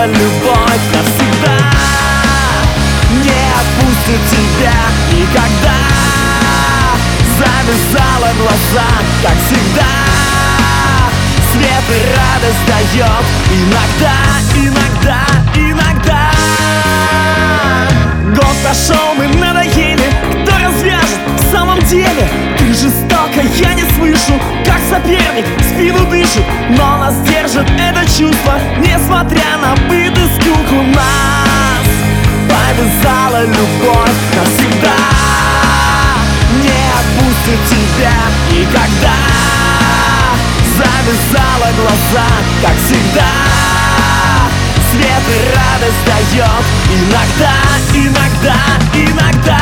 завязала любовь навсегда, не отпустит тебя никогда. Завязала глаза, как всегда, свет и радость дает иногда, иногда. Год прошел, мы надоели, кто развяжет в самом деле? Ты жестоко, я не слышу, как соперник в спину дышит, но нас держит это чувство, несмотря на быт и скуку. Нас повязала любовь навсегда, не отпустит тебя никогда. Завязала глаза, как всегда, свет и радость дает иногда.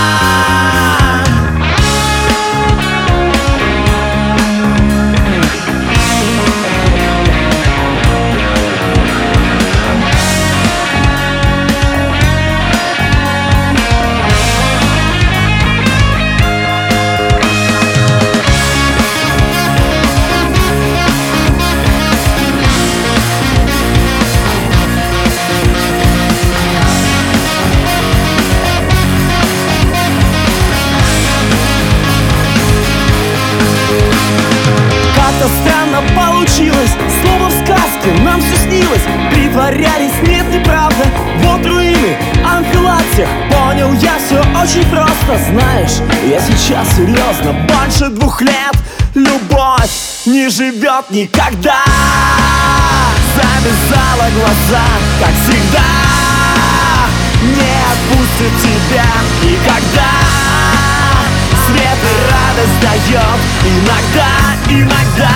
Странно получилось, словно в сказке нам все снилось. Притворялись, нет, неправда, вот руины Анфилактик. Понял я все очень просто, знаешь, я сейчас серьезно. Больше 2 лет любовь не живет никогда. Завязала глаза, как всегда, не отпустит тебя никогда. Свет и радость дает иногда.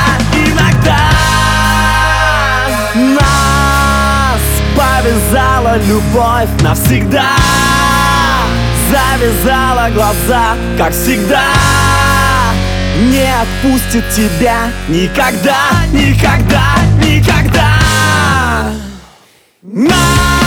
Нас повязала любовь навсегда, завязала глаза, как всегда, не отпустит тебя никогда. Нас